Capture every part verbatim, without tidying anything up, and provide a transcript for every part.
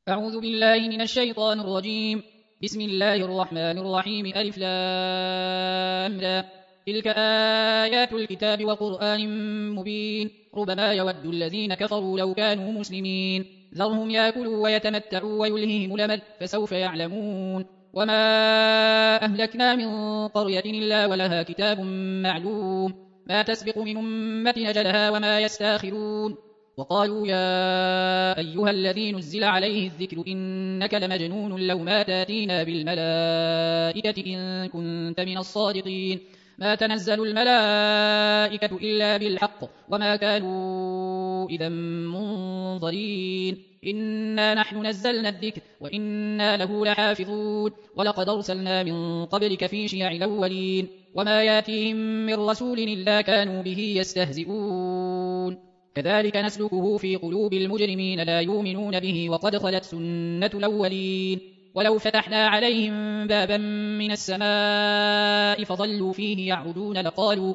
أعوذ بالله من الشيطان الرجيم. بسم الله الرحمن الرحيم. ألف لام را. تلك آيات الكتاب وقرآن مبين. ربما يود الذين كفروا لو كانوا مسلمين. ذرهم يأكلوا ويتمتعوا ويلههم الأمل فسوف يعلمون. وما أهلكنا من قرية إلا ولها كتاب معلوم ما تسبق من أمة أجلها وما يستاخرون. وقالوا يا أيها الذي نزل عليه الذكر إنك لمجنون لو ما تاتينا بالملائكة إن كنت من الصادقين. ما تنزل الملائكة إلا بالحق وما كانوا إذا منظرين. إنا نحن نزلنا الذكر وإنا له لحافظون. ولقد أرسلنا من قبلك في شيع الأولين وما ياتيهم من رسول إلا كانوا به يستهزئون. كذلك نسلكه في قلوب المجرمين لا يؤمنون به وقد خلت سنة الأولين. ولو فتحنا عليهم بابا من السماء فظلوا فيه يعرجون لقالوا,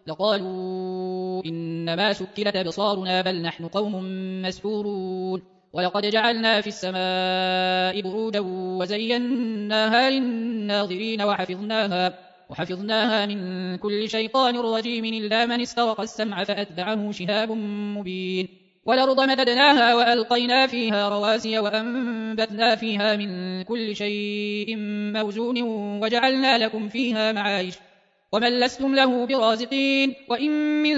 لقالوا إنما سكرت أبصارنا بل نحن قوم مسحورون. ولقد جعلنا في السماء بروجا وزيناها للناظرين وحفظناها وحفظناها من كل شيطان رجيم إلا من استرق السمع فأتبعه شهاب مبين. والأرض مددناها وألقينا فيها رواسي وأنبتنا فيها من كل شيء موزون وجعلنا لكم فيها معايش ومن لستم له برازقين. وإن من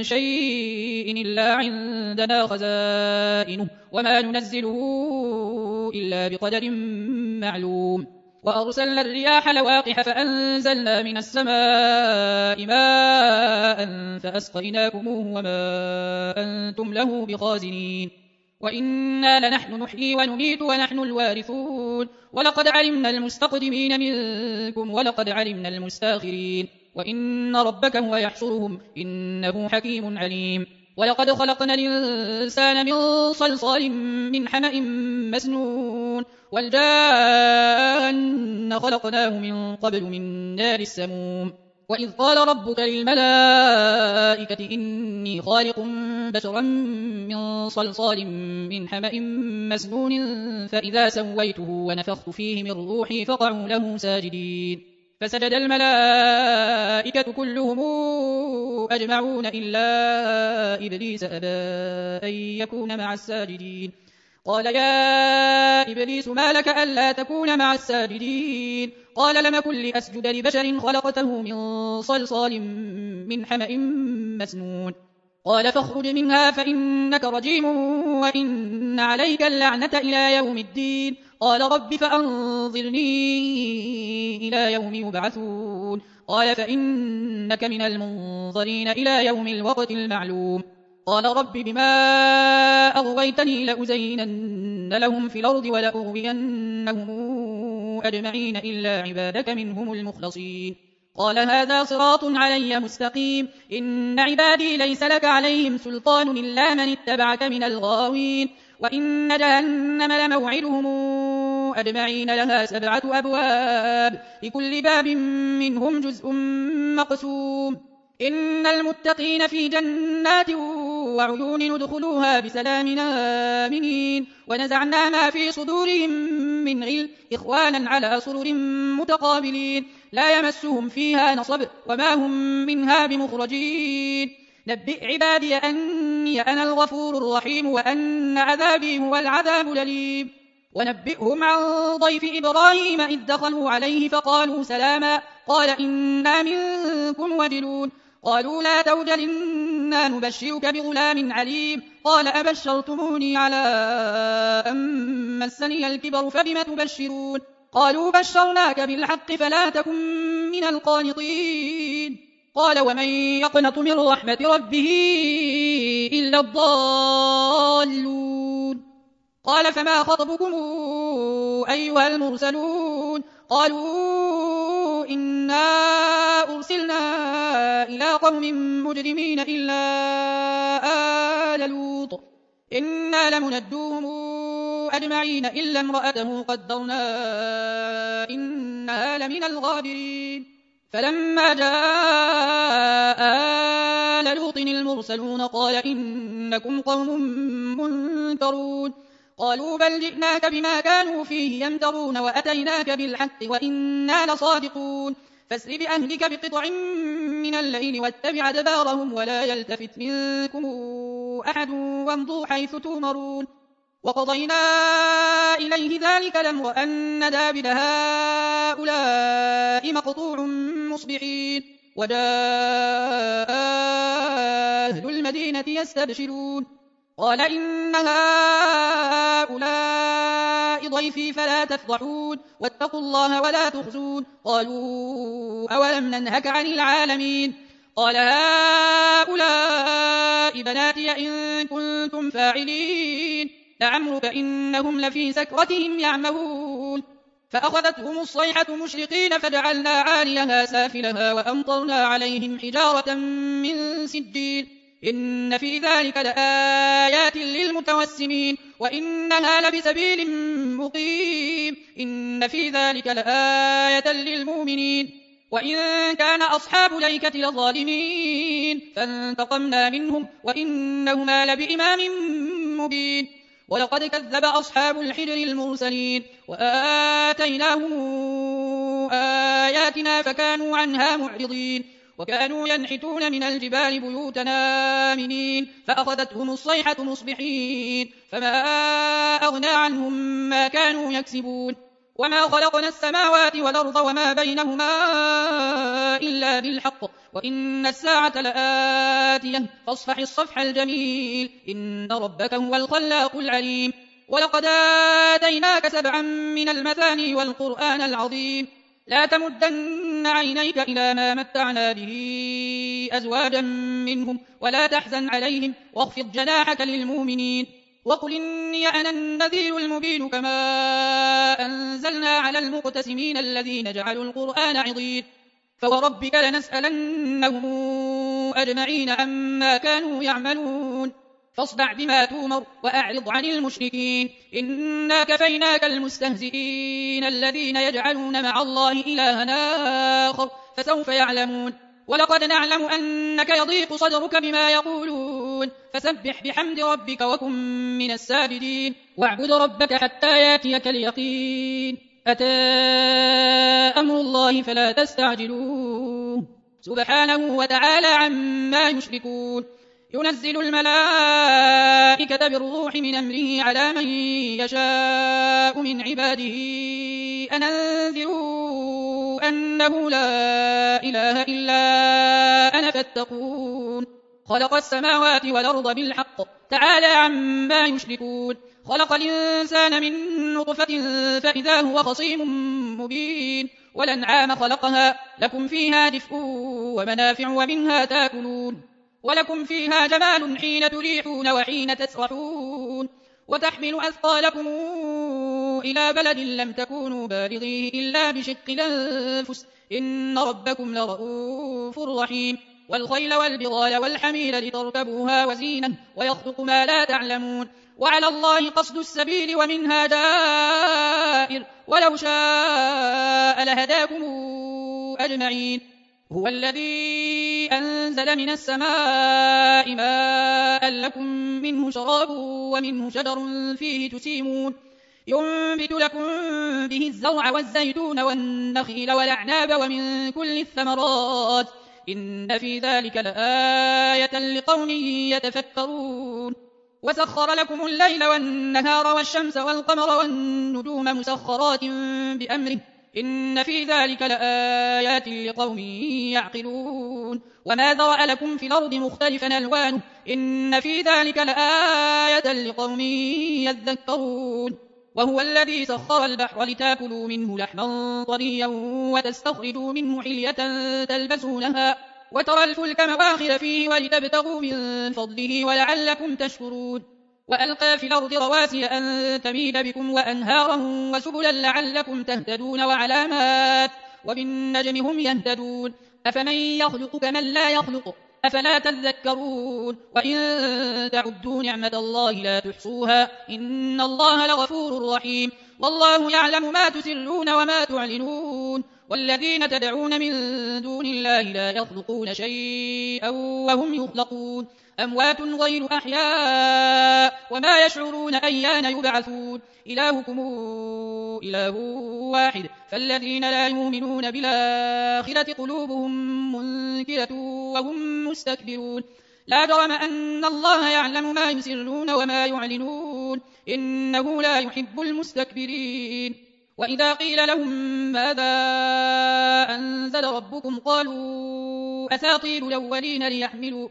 شيء إلا عندنا خزائنه وما ننزله إلا بقدر معلوم. وأرسلنا الرياح لواقح فأنزلنا من السماء ماء فأسقيناكموه وما أنتم له بخازنين. وإنا لنحن نحيي ونميت ونحن الوارثون. ولقد علمنا المستقدمين منكم ولقد علمنا المستاخرين. وإن ربك هو يحشرهم إنه حكيم عليم. ولقد خلقنا الإنسان من صلصال من حمأ مسنون والجان خلقناه من قبل من نار السموم. وإذ قال ربك للملائكة إني خالق بشرا من صلصال من حمأ مسنون فإذا سويته ونفخت فيه من روحي فقعوا له ساجدين. فسجد الملائكة كلهم أجمعون إلا إبليس أبى أن يكون مع الساجدين. قال يا إبليس ما لك ألا تكون مع الساجدين؟ قال لم كن لأسجد لبشر خلقته من صلصال من حمأ مسنون. قال فاخرج منها فإنك رجيم وإن عليك اللعنة إلى يوم الدين. قال رب فأنظرني إلى يوم يبعثون. قال فإنك من المنظرين إلى يوم الوقت المعلوم. قال رب بما أغويتني لأزينن لهم في الأرض ولأغوينهم أجمعين إلا عبادك منهم المخلصين. قال هذا صراط علي مستقيم. إن عبادي ليس لك عليهم سلطان إلا من اتبعك من الغاوين. وإن جهنم لموعدهم أجمعين لها سبعة أبواب لكل باب منهم جزء مقسوم. إن المتقين في جنات وعيون ندخلوها بسلام آمنين. ونزعنا ما في صدورهم من غل إخوانا على سرر متقابلين لا يمسهم فيها نصب وما هم منها بمخرجين. نبئ عبادي أني أنا الغفور الرحيم وأن عذابي هو العذاب الأليم. ونبئهم عن ضيف إبراهيم إذ دخلوا عليه فقالوا سلاما قال إنا منكم وجلون. قالوا لا توجل إنا نبشرك بغلام عليم. قال أبشرتموني على أن مسني الكبر فبم تبشرون؟ قالوا بشرناك بالحق فلا تكن من القانطين. قال ومن يقنط من رحمة ربه إلا الضالون. قال فما خطبكم أيها المرسلون؟ قالوا إنا أرسلنا إلى قوم مجرمين إلا آل لوط إنا لمنجوهم أجمعين إلا امرأته قدرنا إنها لمن الغابرين. فلما جاء آل لوط المرسلون قال إنكم قوم منكرون. قالوا بل جئناك بما كانوا فيه يمترون وأتيناك بالحق وإنا لصادقون فاسر بأهلك بقطع من الليل واتبع أدبارهم ولا يلتفت منكم أحد وامضوا حيث تؤمرون وقضينا إليه ذلك الأمر أن دابر هؤلاء مقطوع مصبحين وجاء أهل المدينة يستبشرون قال إن هؤلاء ضيفي فلا تفضحون واتقوا الله ولا تخزون قالوا أولم ننهك عن العالمين قال هؤلاء بناتي إن كنتم فاعلين لعمرك إنهم لفي سكرتهم يعمهون فأخذتهم الصيحة مشرقين فجعلنا عاليها سافلها وأمطرنا عليهم حجارة من سجيل إن في ذلك لآيات للمتوسمين وإنها لبسبيل مقيم إن في ذلك لآية للمؤمنين وإن كان أصحاب الأيكة لظالمين فانتقمنا منهم وإنهما لبإمام مبين ولقد كذب أصحاب الحجر المرسلين وآتيناهم آياتنا فكانوا عنها معرضين وكانوا ينحتون من الجبال بيوتا آمنين فأخذتهم الصيحة مصبحين فما أغنى عنهم ما كانوا يكسبون وما خلقنا السماوات والأرض وما بينهما إلا بالحق وإن الساعة لآتية فاصفح الصفح الجميل إن ربك هو الخلاق العليم ولقد آتيناك سبعا من المثاني والقرآن العظيم لا تمدن عينيك إلى ما متعنا به أزواجا منهم ولا تحزن عليهم واخفض جناحك للمؤمنين وقل إني أنا النذير المبين كما أنزلنا على المقتسمين الذين جعلوا القرآن عضين فوربك لنسألنهم أجمعين عما كانوا يعملون فاصدع بما تومر وأعرض عن المشركين إنا كفيناك المستهزئين الذين يجعلون مع الله إلها آخر فسوف يعلمون ولقد نعلم أنك يضيق صدرك بما يقولون فسبح بحمد ربك وكن من الساجدين واعبد ربك حتى ياتيك اليقين أتى أمر الله فلا تستعجلوه سبحانه وتعالى عما يشركون ينزل الملائكة بالروح من أمره على من يشاء من عباده أن أنذروا أنه لا إله إلا أنا فاتقون خلق السماوات والأرض بالحق تعالى عما يشركون خلق الإنسان من نطفة فإذا هو خصيم مبين والأنعام خلقها لكم فيها دفء ومنافع ومنها تاكلون ولكم فيها جمال حين تريحون وحين تسرحون وتحمل أثقالكم إلى بلد لم تكونوا بالغيه إلا بشق الأنفس إن ربكم لرؤوف رحيم والخيل والبغال والحمير لتركبوها وزينة ويخلق ما لا تعلمون وعلى الله قصد السبيل ومنها دائر ولو شاء لهداكم أجمعين هو الذي أنزل من السماء ماء لكم منه شراب ومنه شجر فيه تسيمون ينبت لكم به الزرع والزيتون والنخيل والأعناب ومن كل الثمرات إن في ذلك لآية لقوم يتفكرون وسخر لكم الليل والنهار والشمس والقمر والنجوم مسخرات بأمره إن في ذلك لآيات لقوم يعقلون وما ذرأ لكم في الأرض مختلفا ألوانه إن في ذلك لآية لقوم يذكرون وهو الذي سخر البحر لتاكلوا منه لحما طريا وتستخرجوا منه حلية تلبسونها وترى الفلك مواخر فيه ولتبتغوا من فضله ولعلكم تشكرون وألقى في الأرض رواسي أن تميد بكم وأنهارا وسبلا لعلكم تهتدون وعلامات وبالنجم هم يهتدون أفمن يخلق كمن لا يخلق أفلا تذكرون وإن تعدوا نعمة الله لا تحصوها إن الله لغفور رحيم والله يعلم ما تسرون وما تعلنون والذين تدعون من دون الله لا يخلقون شيئا وهم يخلقون أموات غير أحياء وما يشعرون أيان يبعثون إلهكم إله واحد فالذين لا يؤمنون بالآخرة قلوبهم منكرة وهم مستكبرون لا جرم أن الله يعلم ما يسرون وما يعلنون إنه لا يحب المستكبرين وإذا قيل لهم ماذا أنزل ربكم قالوا أساطير الأولين ليحملوا,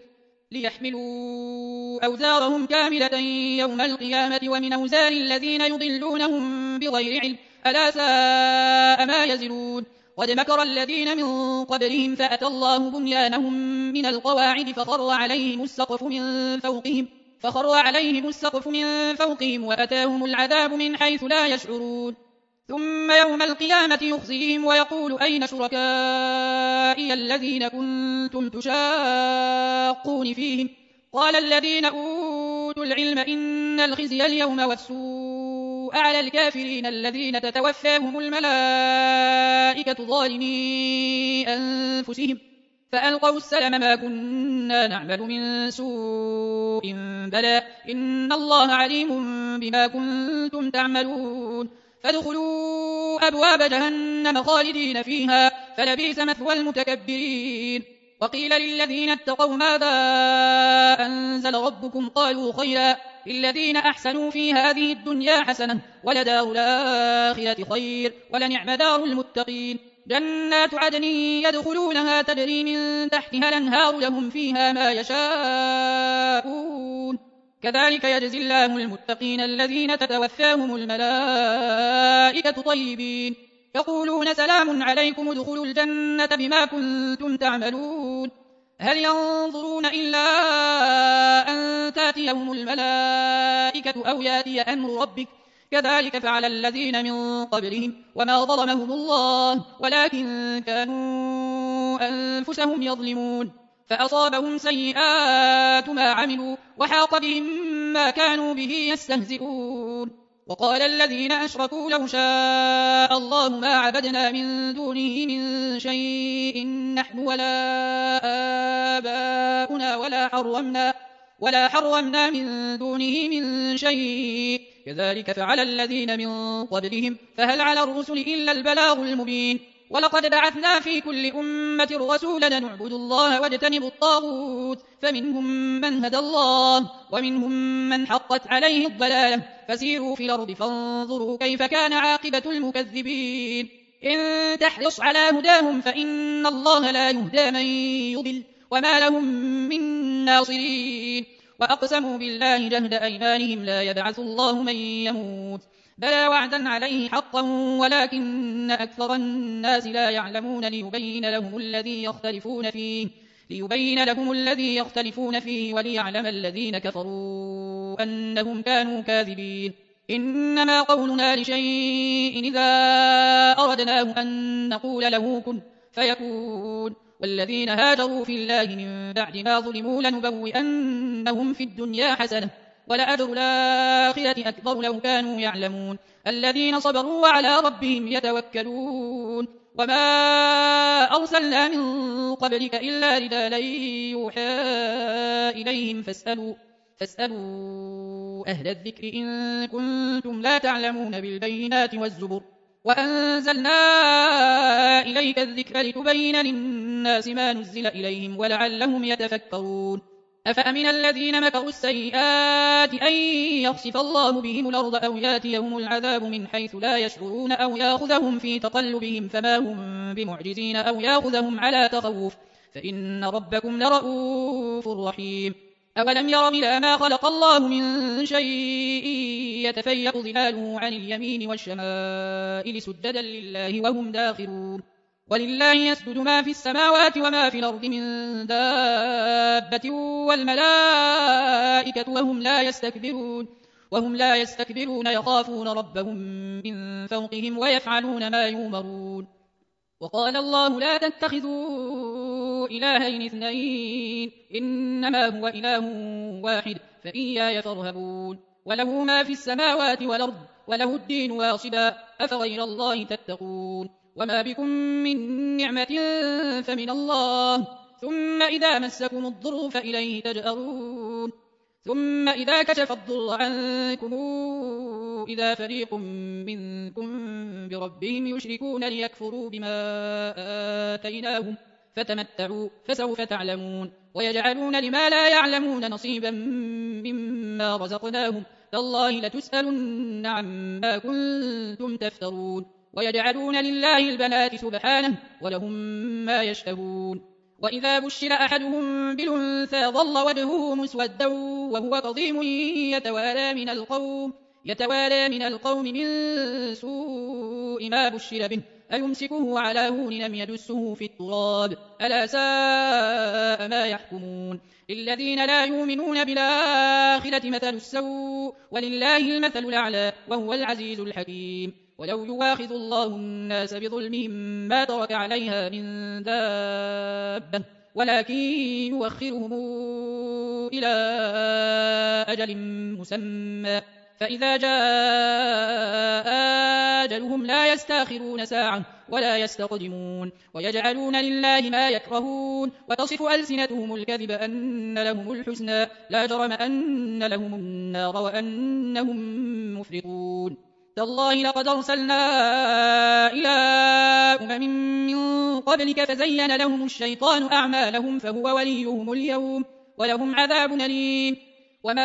ليحملوا أوزارهم كاملة يوم القيامة ومن أوزار الذين يضلونهم بغير علم ألا ساء ما يزرون قد مكر الذين من قبلهم فأتى الله بنيانهم من القواعد فخر عليهم السقف من فوقهم فخر عليهم السقف من فوقهم وأتاهم العذاب من حيث لا يشعرون ثم يوم القيامة يخزيهم ويقول أين شركائي الذين كنتم تشاقون فيهم قال الذين أوتوا العلم إن الخزي اليوم والسوء على الكافرين الذين تتوفاهم الملائكة ظالمي أنفسهم فألقوا السلم ما كنا نعمل من سوء بلى إن الله عليم بما كنتم تعملون فادخلوا أبواب جهنم خالدين فيها فلبئس مثوى المتكبرين وقيل للذين اتقوا ماذا أنزل ربكم قالوا خيرا للذين أحسنوا في هذه الدنيا حسنة ولدار الآخرة خير ولنعم دار المتقين جنات عدن يدخلونها تجري من تحتها الأنهار لهم فيها ما يشاءون كذلك يجزي الله المتقين الذين تتوفاهم الملائكة طيبين يقولون سلام عليكم ادخلوا الجنة بما كنتم تعملون هل ينظرون إلا أن تأتيهم الملائكة أو يأتي أمر ربك كذلك فعل الذين من قبلهم وما ظلمهم الله ولكن كانوا أنفسهم يظلمون فأصابهم سيئات ما عملوا وحاق بهم ما كانوا به يستهزئون وقال الذين أشركوا لو شاء الله ما عبدنا من دونه من شيء نحن ولا آباؤنا ولا حرمنا, ولا حرمنا من دونه من شيء كذلك فعل الذين من قبلهم فهل على الرسل إلا البلاغ المبين ولقد بعثنا في كل أمة رسولا نعبد الله واجتنبوا الطاغوت فمنهم من هدى الله ومنهم من حقت عليه الضلالة فسيروا في الأرض فانظروا كيف كان عاقبة المكذبين إن تحرص على هداهم فإن الله لا يهدى من يضل وما لهم من ناصرين وأقسموا بالله جهد أيمانهم لا يبعث الله من يموت بلى وعدا عليه حقا ولكن أكثر الناس لا يعلمون ليبين لهم الذي يختلفون فيه ليبين لهم الذي يختلفون فيه وليعلم الذين كفروا أنهم كانوا كاذبين إنما قولنا لشيء إذا أردناه أن نقول له كن فيكون والذين هاجروا في الله من بعد ما ظلموا لنبوئنهم في الدنيا حسنة ولأجر الآخرة أكبر لو كانوا يعلمون الذين صبروا وعلى ربهم يتوكلون وما أرسلنا من قبلك إلا رجالا يوحى إليهم فاسألوا, فاسألوا أهل الذكر إن كنتم لا تعلمون بالبينات والزبر وأنزلنا إليك الذكر لتبين للناس ما نزل إليهم ولعلهم يتفكرون أفأمن الذين مكروا السيئات أن يخسف الله بهم الأرض أو ياتيهم العذاب من حيث لا يشعرون أو يأخذهم في تقلبهم فما هم بمعجزين أو يأخذهم على تخوف فإن ربكم لرؤوف رحيم أولم يروا إلى ما خلق الله من شيء يتفيأ ظلاله عن اليمين والشمائل سجدا لله وهم داخرون ولله يسجد ما في السماوات وما في الأرض من دابة والملائكة وهم لا يستكبرون وهم لا يستكبرون يخافون ربهم من فوقهم ويفعلون ما يؤمرون وقال الله لا تتخذوا إلهين اثنين إنما هو إله واحد فإياي فارهبون وله ما في السماوات والأرض وله الدين واصبا أفغير الله تتقون وما بكم من نعمة فمن الله ثم إذا مسكم الضر فإليه تجأرون ثم إذا كشف الضر عنكم إذا فريق منكم بربهم يشركون ليكفروا بما آتيناهم فتمتعوا فسوف تعلمون ويجعلون لما لا يعلمون نصيبا مما رزقناهم تالله لتسألن عما كنتم تفترون ويجعلون لله البنات سبحانه ولهم ما يشتهون وإذا بشر أحدهم بالأنثى ظل وجهه مسودا وهو كظيم يتوارى من القوم يتوارى من القوم من سوء ما بشر به أيمسكه على هون لم يدسه في التراب ألا ساء ما يحكمون للذين لا يؤمنون بالآخرة مثل السوء ولله المثل الأعلى وهو العزيز الحكيم ولو يواخذ الله الناس بظلمهم ما ترك عليها من دابة ولكن يوخرهم إلى أجل مسمى فإذا جاء أجلهم لا يستاخرون ساعة ولا يستقدمون ويجعلون لله ما يكرهون وتصف ألسنتهم الكذب أن لهم الحسنى لا جرم أن لهم النار وأنهم مفرطون تالله لقد أرسلنا إلى أمم من قبلك فزين لهم الشيطان أعمالهم فهو وليهم اليوم ولهم عذاب أليم وما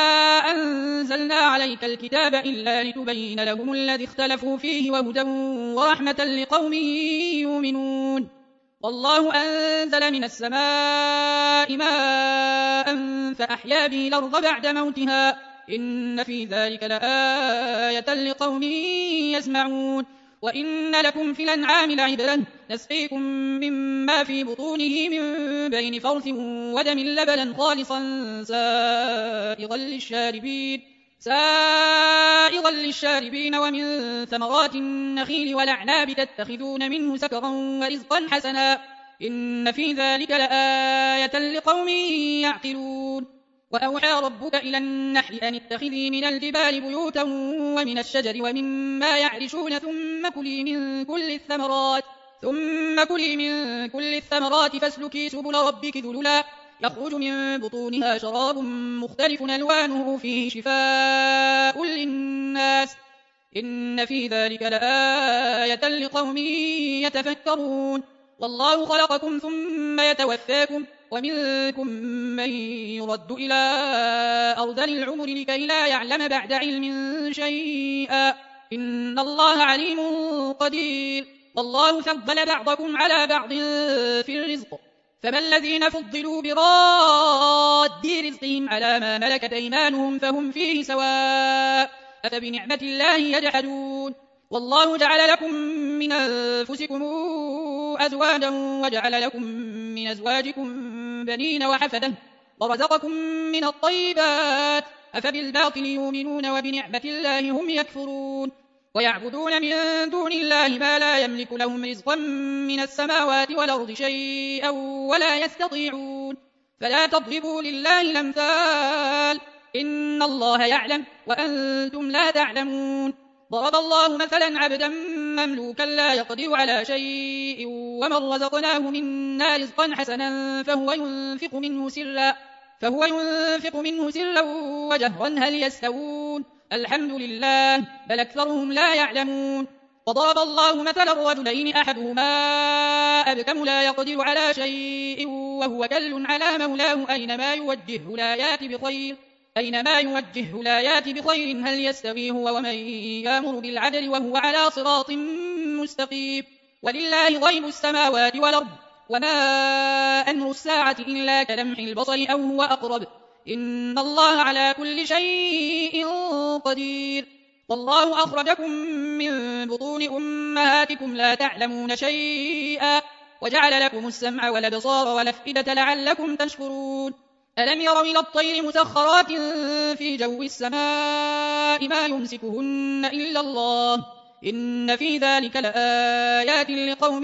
أنزلنا عليك الكتاب إلا لتبين لهم الذي اختلفوا فيه وهدى ورحمة لقوم يؤمنون والله أنزل من السماء ماء فأحيا به الأرض بعد موتها إن في ذلك لآية لقوم يسمعون وإن لكم في الأنعام لعبرة نسقيكم مما في بطونه من بين فرث ودم لبنا خالصا سائغا للشاربين سائغا للشاربين ومن ثمرات النخيل والأعناب تتخذون منه سكرا ورزقا حسنا إن في ذلك لآية لقوم يعقلون وأوحى ربك إلى النحل أن اتخذي من الجبال بيوتا ومن الشجر ومما يعرشون ثم كلي من كل الثمرات ثم كلي من كل الثمرات فاسلكي سبل ربك ذللا يخرج من بطونها شراب مختلف ألوانه فيه شفاء للناس إن في ذلك لآية لقوم يتفكرون والله خلقكم ثم يتوفاكم ومنكم من يرد إلى أرذل العمر لكي لا يعلم بعد علم شيئا إن الله عليم قدير والله فضل بعضكم على بعض في الرزق فما الذين فضلوا براد رزقهم على ما ملكت أيمانهم فهم فيه سواء أفبنعمة الله يجحدون والله جعل لكم من أنفسكم أزواجا وجعل لكم من أزواجكم بنين وحفدة ورزقكم من الطيبات أفبالباطل يؤمنون وبنعمة الله هم يكفرون ويعبدون من دون الله ما لا يملك لهم رزقا من السماوات والأرض شيئا ولا يستطيعون فلا تضربوا لله الأمثال إن الله يعلم وأنتم لا تعلمون ضرب الله مثلا عبدا مملوكا لا يقدر على شيء ومن رزقناه منا رزقا حسنا فهو ينفق منه سرا فهو ينفق منه سرا وجهرا هل يستوون الحمد لله بل أكثرهم لا يعلمون وضرب الله مثلا رجلين أحدهما أبكم لا يقدر على شيء وهو كل على مولاه أينما يوجهه لا يأتي بخير أينما يوجهه لا يأتي بخير هل يستوي هو ومن يأمر بالعدل وهو على صراط مستقيم ولله غيب السماوات والأرض وما أمر الساعة إلا كلمح البصر أو هو أقرب إن الله على كل شيء قدير والله أخرجكم من بطون أمهاتكم لا تعلمون شيئا وجعل لكم السمع والأبصار والأفئدة لعلكم تشكرون ألم يروا إلى الطير مسخرات في جو السماء ما يمسكهن إلا الله إن في ذلك لآيات لقوم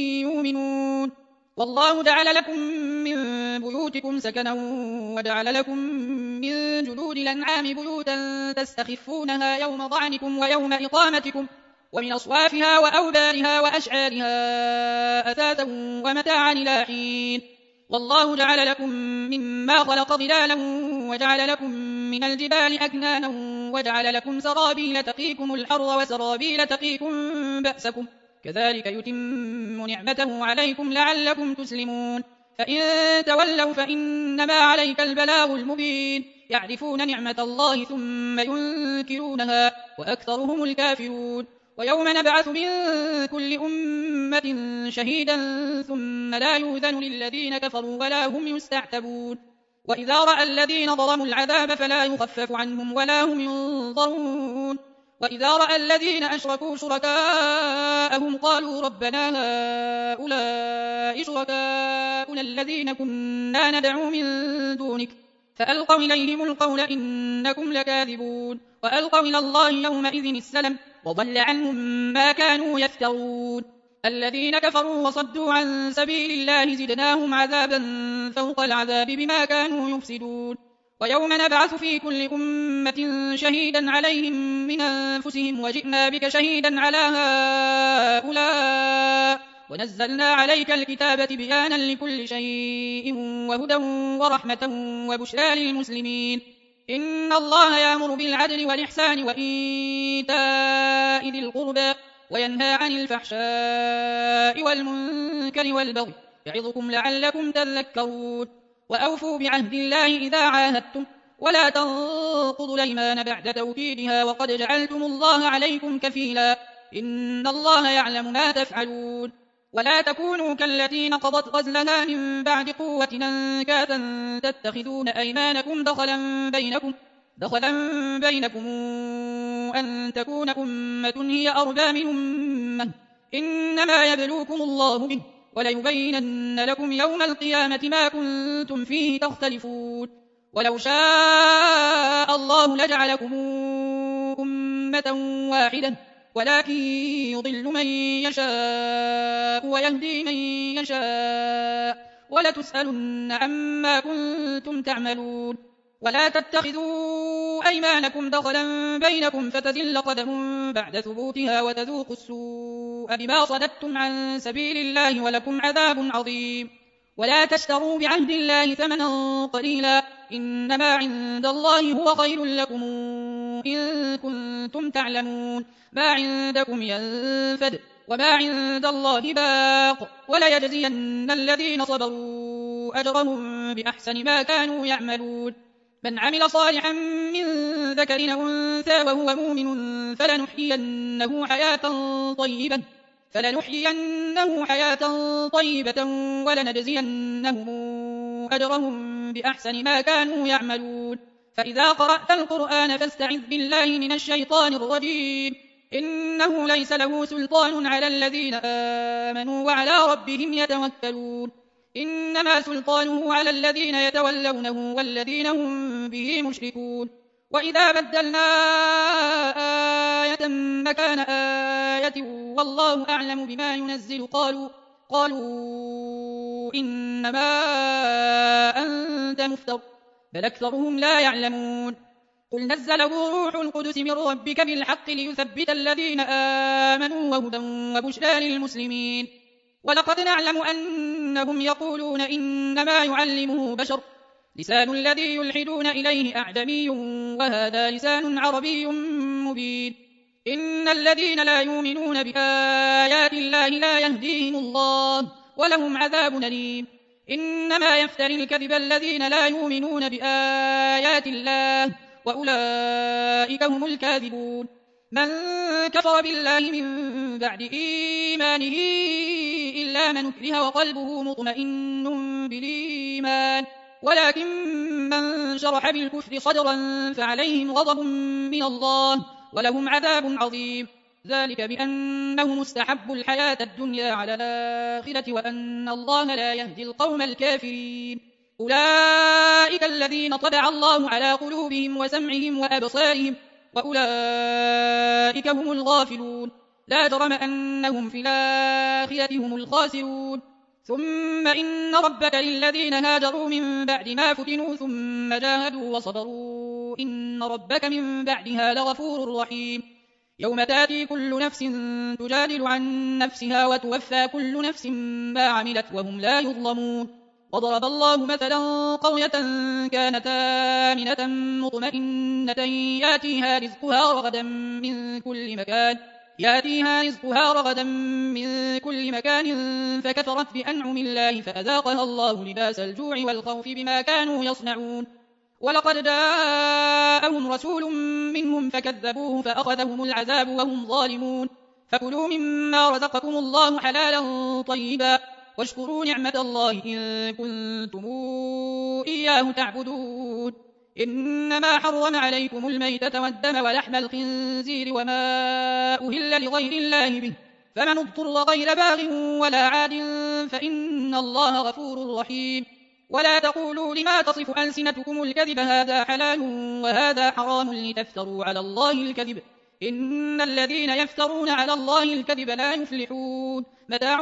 يؤمنون والله جعل لكم من بيوتكم سكنا وجعل لكم من جلود الأنعام بيوتا تستخفونها يوم ضعنكم ويوم إقامتكم ومن أصوافها وأوبارها وأشعارها أثاثا ومتاعا إلى حين والله جعل لكم مما خلق ظلالا وجعل لكم من الجبال أكنانا وجعل لكم سرابيل تقيكم الحر وسرابيل تقيكم بأسكم كذلك يتم نعمته عليكم لعلكم تسلمون فإن تولوا فإنما عليك البلاغ المبين يعرفون نعمة الله ثم ينكرونها وأكثرهم الكافرون ويوم نبعث من كل أمة شهيدا ثم لا يؤذن للذين كفروا ولا هم يستعتبون وإذا رأى الذين ظلموا العذاب فلا يخفف عنهم ولا هم ينظرون وإذا رأى الذين أشركوا شركاءهم قالوا ربنا هؤلاء شركاؤنا الذين كنا ندعو من دونك فألقوا إليهم القول إنكم لكاذبون وألقوا إلى الله يومئذ السلم وضل عنهم ما كانوا يفترون الذين كفروا وصدوا عن سبيل الله زدناهم عذابا فوق العذاب بما كانوا يفسدون ويوم نبعث في كل أمة شهيدا عليهم من أنفسهم وجئنا بك شهيدا على هؤلاء ونزلنا عليك الكتاب بيانا لكل شيء وهدى ورحمة وبشرى للمسلمين إن الله يأمر بالعدل والإحسان وإيتاء ذي القربى وينهى عن الفحشاء والمنكر والبغي يعظكم لعلكم تذكرون وأوفوا بعهد الله إذا عاهدتم ولا تنقضوا الأيمان بعد توكيدها وقد جعلتم الله عليكم كفيلا إن الله يعلم ما تفعلون ولا تكونوا كالتي نقضت غزلها من بعد قوة أنكاثا تتخذون أيمانكم دخلا بينكم دخلا بينكم أن تكون أمة هي أربى من أمة إنما يبلوكم الله به وليبينن لكم يوم القيامة ما كنتم فيه تختلفون ولو شاء الله لجعلكم أمة واحدة ولكن يضل من يشاء ويهدي من يشاء ولتسألن عما كنتم تعملون ولا تتخذوا أيمانكم دخلا بينكم فتزل قدم بعد ثبوتها وتذوقوا السوء بما صددتم عن سبيل الله ولكم عذاب عظيم ولا تشتروا بعهد الله ثمنا قليلا إنما عند الله هو خير لكم إن كنتم تعلمون ما عندكم ينفد وما عند الله باق وليجزين الذين صبروا أجرهم بأحسن ما كانوا يعملون من عمل صالحا من ذكر أو أنثى وهو مؤمن فلنحيينه حياة طيبة فلنحيينه حياة طيبة ولنجزينهم أجرهم بأحسن ما كانوا يعملون فإذا قرأت القرآن فاستعذ بالله من الشيطان الرجيم إنه ليس له سلطان على الذين آمنوا وعلى ربهم يتوكلون إنما سلطانه على الذين يتولونه والذين هم به مشركون وإذا بدلنا آية مكان آية والله أعلم بما ينزل قالوا قالوا إنما أنت مفتر بل أكثرهم لا يعلمون قل نزله روح القدس من ربك بالحق ليثبت الذين آمنوا وهدى وبشرى للمسلمين ولقد نعلم أنهم يقولون إنما يعلمه بشر لسان الذي يلحدون إليه أعجمي وهذا لسان عربي مبين إن الذين لا يؤمنون بآيات الله لا يهديهم الله ولهم عذاب أليم إنما يفتري الكذب الذين لا يؤمنون بآيات الله وأولئك هم الكاذبون من كفر بالله من بعد إيمانه إلا من أكره وقلبه مطمئن بالإيمان ولكن من شرح بالكفر صدرا فعليهم غضب من الله ولهم عذاب عظيم ذلك بأنهم استحبوا الحياة الدنيا على الآخرة وأن الله لا يهدي القوم الكافرين أولئك الذين طبع الله على قلوبهم وسمعهم وأبصارهم وأولئك هم الغافلون لا جرم أنهم في الآخرة هم الخاسرون ثم إن ربك للذين هاجروا من بعد ما فتنوا ثم جاهدوا وصبروا إن ربك من بعدها لغفور رحيم يوم تأتي كل نفس تجادل عن نفسها وتوفى كل نفس ما عملت وهم لا يظلمون وضرب الله مثلا قرية كانت آمنة مطمئنة ياتيها رزقها رغدا من كل مكان ياتيها رزقها رغدا من كل مكان فكفرت بأنعم الله فأذاقها الله لباس الجوع والخوف بما كانوا يصنعون ولقد جاءهم رسول منهم فكذبوه فأخذهم العذاب وهم ظالمون فكلوا مما رزقكم الله حلالا طيبا واشكروا نعمة الله إن كنتم إياه تعبدون إنما حرم عليكم الميتة والدم ولحم الخنزير وما أهل لغير الله به فمن اضطر غير باغ ولا عاد فإن الله غفور رحيم ولا تقولوا لما تصف ألسنتكم الكذب هذا حلال وهذا حرام لتفتروا على الله الكذب إن الذين يفترون على الله الكذب لا يفلحون متاع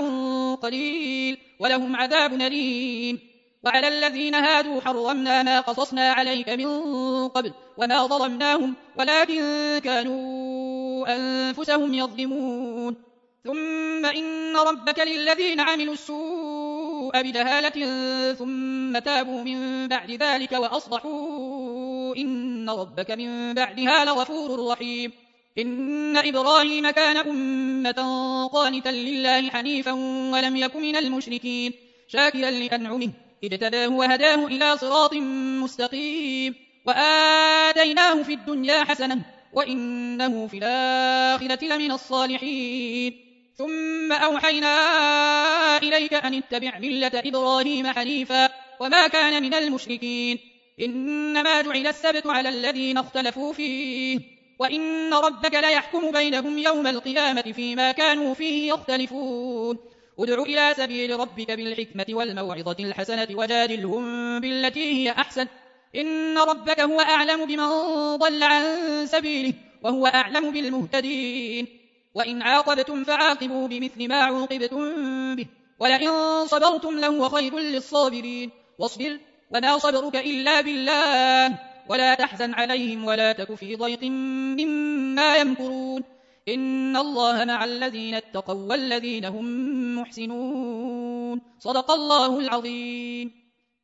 قليل ولهم عذاب أليم وعلى الذين هادوا حرمنا ما قصصنا عليك من قبل وما ظلمناهم ولكن كانوا أنفسهم يظلمون ثم إن ربك للذين عملوا السوء بجهالة ثم تابوا من بعد ذلك وأصلحوا إن ربك من بعدها لغفور رحيم إن إبراهيم كان أمة قانتا لله حنيفا ولم يك من المشركين شاكرا لأنعمه اجتباه وهداه إلى صراط مستقيم وآتيناه في الدنيا حسنة وإنه في الآخرة لمن الصالحين ثم أوحينا إليك أن اتبع ملة إبراهيم حنيفا وما كان من المشركين إنما جعل السبت على الذين اختلفوا فيه وإن ربك ليحكم بينهم يوم القيامة فيما كانوا فيه يختلفون ادع إلى سبيل ربك بالحكمة والموعظة الحسنة وجادلهم بالتي هي أحسن إن ربك هو أعلم بمن ضل عن سبيله وهو أعلم بالمهتدين وإن عاقبتم فعاقبوا بمثل ما عوقبتم به ولئن صبرتم لهو خير للصابرين واصبر وما صبرك إلا بالله ولا تحزن عليهم ولا تك في ضيق مما يمكرون إن الله مع الذين اتقوا والذين هم محسنون صدق الله العظيم.